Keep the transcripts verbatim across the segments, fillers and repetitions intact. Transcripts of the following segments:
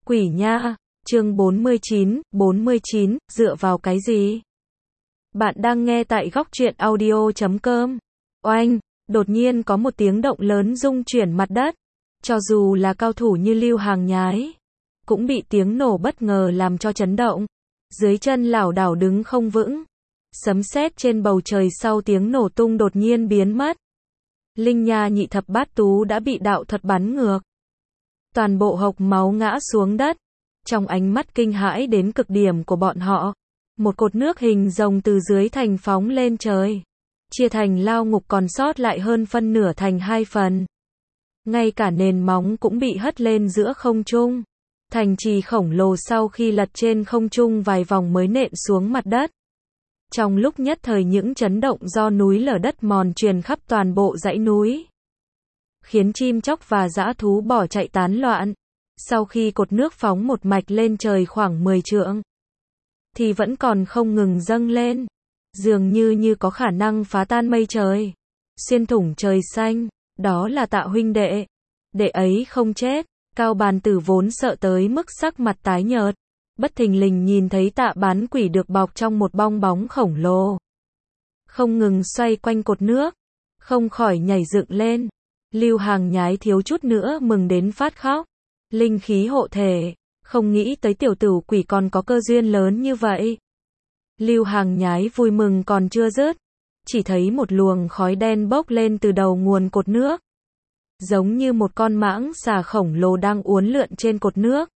Quỷ nha, chương bốn mươi chín, bốn mươi chín, dựa vào cái gì? Bạn đang nghe tại góc truyện audio chấm com. Oanh, đột nhiên có một tiếng động lớn rung chuyển mặt đất. Cho dù là cao thủ như Lưu Hàng Nhái, cũng bị tiếng nổ bất ngờ làm cho chấn động. Dưới chân lảo đảo đứng không vững. Sấm sét trên bầu trời sau tiếng nổ tung đột nhiên biến mất. Linh Nha nhị thập bát tú đã bị đạo thuật bắn ngược. Toàn bộ hộc máu ngã xuống đất. Trong ánh mắt kinh hãi đến cực điểm của bọn họ, một cột nước hình rồng từ dưới thành phóng lên trời, chia thành lao ngục còn sót lại hơn phân nửa thành hai phần. Ngay cả nền móng cũng bị hất lên giữa không trung. Thành trì khổng lồ sau khi lật trên không trung vài vòng mới nện xuống mặt đất. Trong lúc nhất thời những chấn động do núi lở đất mòn truyền khắp toàn bộ dãy núi, khiến chim chóc và dã thú bỏ chạy tán loạn. Sau khi cột nước phóng một mạch lên trời khoảng mười trượng, thì vẫn còn không ngừng dâng lên, dường như như có khả năng phá tan mây trời, xuyên thủng trời xanh. Đó là Tạ huynh đệ. Đệ ấy không chết. Cao Bàn Tử vốn sợ tới mức sắc mặt tái nhợt, bất thình lình nhìn thấy Tạ Bán Quỷ được bọc trong một bong bóng khổng lồ, không ngừng xoay quanh cột nước, không khỏi nhảy dựng lên. Lưu Hàng Nhái thiếu chút nữa mừng đến phát khóc. Linh khí hộ thể, không nghĩ tới tiểu tử quỷ còn có cơ duyên lớn như vậy. Lưu Hàng Nhái vui mừng còn chưa dứt, chỉ thấy một luồng khói đen bốc lên từ đầu nguồn cột nước, giống như một con mãng xà khổng lồ đang uốn lượn trên cột nước.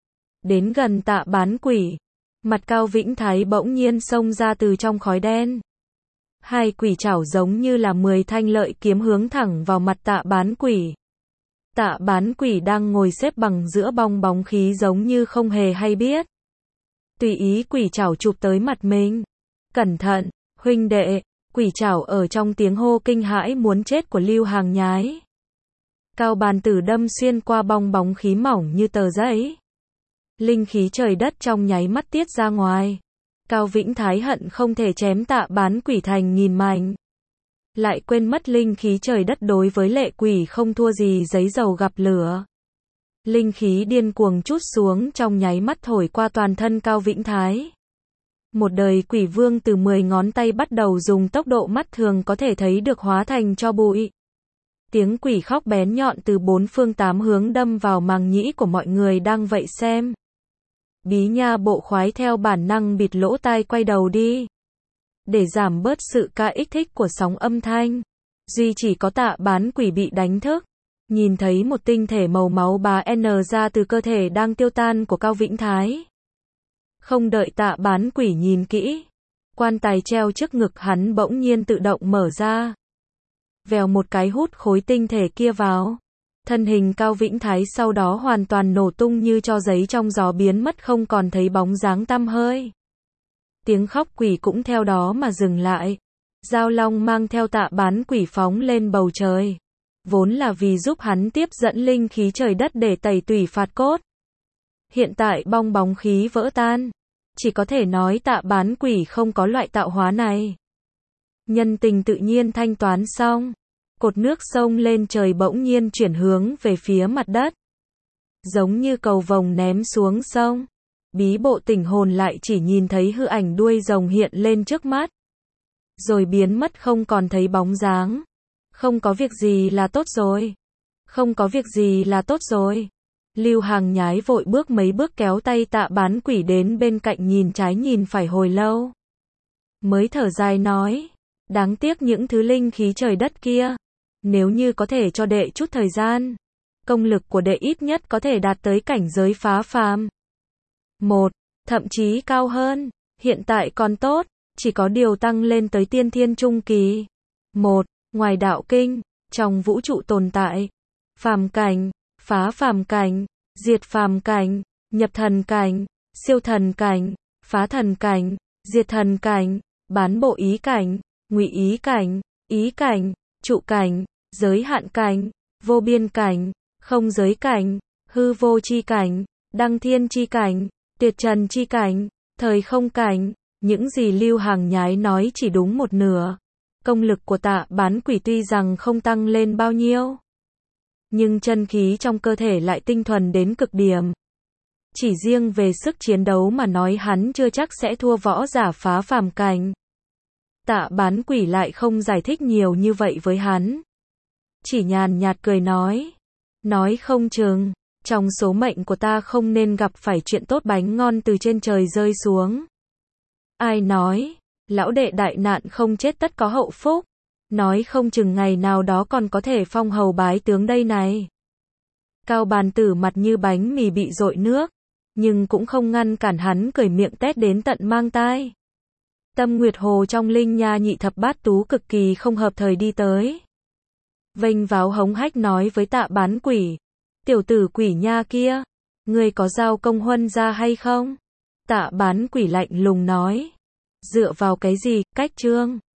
Đến gần Tạ Bán Quỷ, mặt Cao Vĩnh Thái bỗng nhiên xông ra từ trong khói đen. Hai quỷ trảo giống như là mười thanh lợi kiếm hướng thẳng vào mặt Tạ Bán Quỷ. Tạ Bán Quỷ đang ngồi xếp bằng giữa bong bóng khí giống như không hề hay biết. Tùy ý quỷ trảo chụp tới mặt mình. Cẩn thận, huynh đệ, quỷ trảo ở trong tiếng hô kinh hãi muốn chết của Lưu Hàng Nhái. Cao Bàn Tử đâm xuyên qua bong bóng khí mỏng như tờ giấy. Linh khí trời đất trong nháy mắt tiết ra ngoài. Cao Vĩnh Thái hận không thể chém Tạ Bán Quỷ thành nghìn mảnh. Lại quên mất linh khí trời đất đối với lệ quỷ không thua gì giấy dầu gặp lửa. Linh khí điên cuồng trút xuống trong nháy mắt thổi qua toàn thân Cao Vĩnh Thái. Một đời quỷ vương từ mười ngón tay bắt đầu dùng tốc độ mắt thường có thể thấy được hóa thành tro bụi. Tiếng quỷ khóc bén nhọn từ bốn phương tám hướng đâm vào màng nhĩ của mọi người đang vậy xem. Bí Nha bộ khoái theo bản năng bịt lỗ tai quay đầu đi, để giảm bớt sự ca ích thích của sóng âm thanh. Duy chỉ có Tạ Bán Quỷ bị đánh thức, nhìn thấy một tinh thể màu máu bá N ra từ cơ thể đang tiêu tan của Cao Vĩnh Thái. Không đợi Tạ Bán Quỷ nhìn kỹ, quan tài treo trước ngực hắn bỗng nhiên tự động mở ra. Vèo một cái hút khối tinh thể kia vào. Thân hình Cao Vĩnh Thái sau đó hoàn toàn nổ tung như tro giấy trong gió biến mất không còn thấy bóng dáng tăm hơi. Tiếng khóc quỷ cũng theo đó mà dừng lại. Giao Long mang theo Tạ Bán Quỷ phóng lên bầu trời, vốn là vì giúp hắn tiếp dẫn linh khí trời đất để tẩy tủy phạt cốt. Hiện tại bong bóng khí vỡ tan, chỉ có thể nói Tạ Bán Quỷ không có loại tạo hóa này. Nhân tình tự nhiên thanh toán xong, cột nước sông lên trời bỗng nhiên chuyển hướng về phía mặt đất, giống như cầu vồng ném xuống sông. Bí Bộ tỉnh hồn lại chỉ nhìn thấy hư ảnh đuôi rồng hiện lên trước mắt, rồi biến mất không còn thấy bóng dáng. Không có việc gì là tốt rồi. Không có việc gì là tốt rồi. Lưu Hàng Nhái vội bước mấy bước kéo tay Tạ Bán Quỷ đến bên cạnh nhìn trái nhìn phải hồi lâu, mới thở dài nói, đáng tiếc những thứ linh khí trời đất kia. Nếu như có thể cho đệ chút thời gian, công lực của đệ ít nhất có thể đạt tới cảnh giới phá phàm một, thậm chí cao hơn. Hiện tại còn tốt, chỉ có điều tăng lên tới tiên thiên trung kỳ. Một, ngoài đạo kinh, trong vũ trụ tồn tại, phàm cảnh, phá phàm cảnh, diệt phàm cảnh, nhập thần cảnh, siêu thần cảnh, phá thần cảnh, diệt thần cảnh, bán bộ ý cảnh, ngụy ý cảnh, ý cảnh, trụ cảnh, giới hạn cảnh, vô biên cảnh, không giới cảnh, hư vô chi cảnh, đăng thiên chi cảnh, tuyệt trần chi cảnh, thời không cảnh. Những gì Lưu Hàng Nhái nói chỉ đúng một nửa. Công lực của Tạ Bán Quỷ tuy rằng không tăng lên bao nhiêu, nhưng chân khí trong cơ thể lại tinh thuần đến cực điểm. Chỉ riêng về sức chiến đấu mà nói hắn chưa chắc sẽ thua võ giả phá phàm cảnh. Tạ Bán Quỷ lại không giải thích nhiều như vậy với hắn. Chỉ nhàn nhạt cười nói. Nói không chừng, trong số mệnh của ta không nên gặp phải chuyện tốt bánh ngon từ trên trời rơi xuống. Ai nói, lão đệ đại nạn không chết tất có hậu phúc. Nói không chừng ngày nào đó còn có thể phong hầu bái tướng đây này. Cao Bàn Tử mặt như bánh mì bị dội nước, nhưng cũng không ngăn cản hắn cười miệng tét đến tận mang tai. Tâm Nguyệt Hồ trong Linh Nha Nhị Thập Bát Tú cực kỳ không hợp thời đi tới. Vênh váo hống hách nói với Tạ Bán Quỷ. Tiểu tử quỷ nha kia, ngươi có giao công huân ra hay không? Tạ Bán Quỷ lạnh lùng nói. Dựa vào cái gì, cách trương?